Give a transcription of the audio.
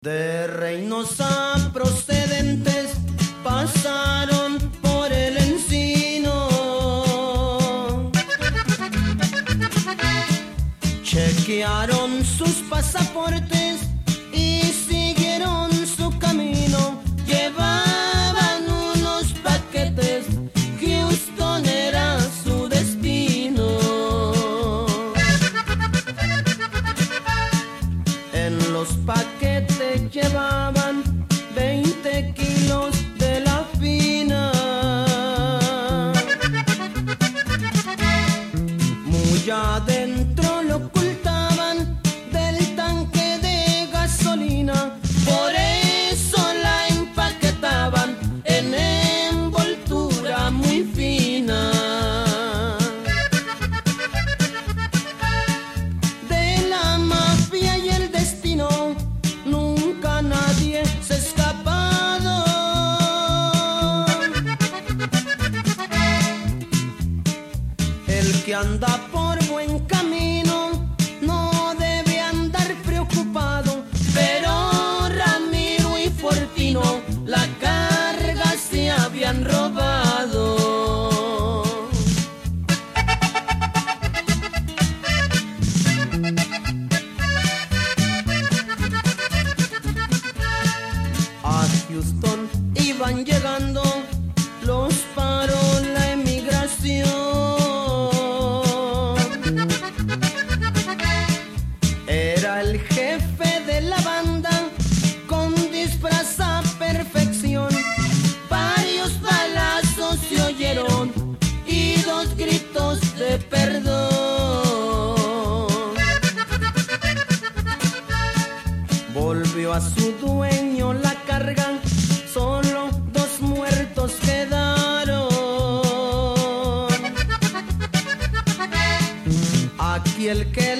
De Reynosa procedentes pasaron por el encino, chequearon sus pasaportes y siguieron su camino. Llevaban unos paquetes, Houston era su destino. En los paquetes llevaban 20 kilos de la fina. Muy adentro lo ocultaban del tanque de gasolina. Por eso la empaquetaban en envoltura muy fina. De la mafia y el destino nunca nadie se ha escapado. El que anda por buen camino no debe andar preocupado, pero Ramiro y Fortino la carga se habían robado. A Houston iban llegando, los paró la emigración. Era el jefe de la banda con disfraz a perfección. Varios balazos se oyeron y 2 gritos de perdón. Volvió a su dueño la carga, solo 2 muertos quedaron. Aquí el que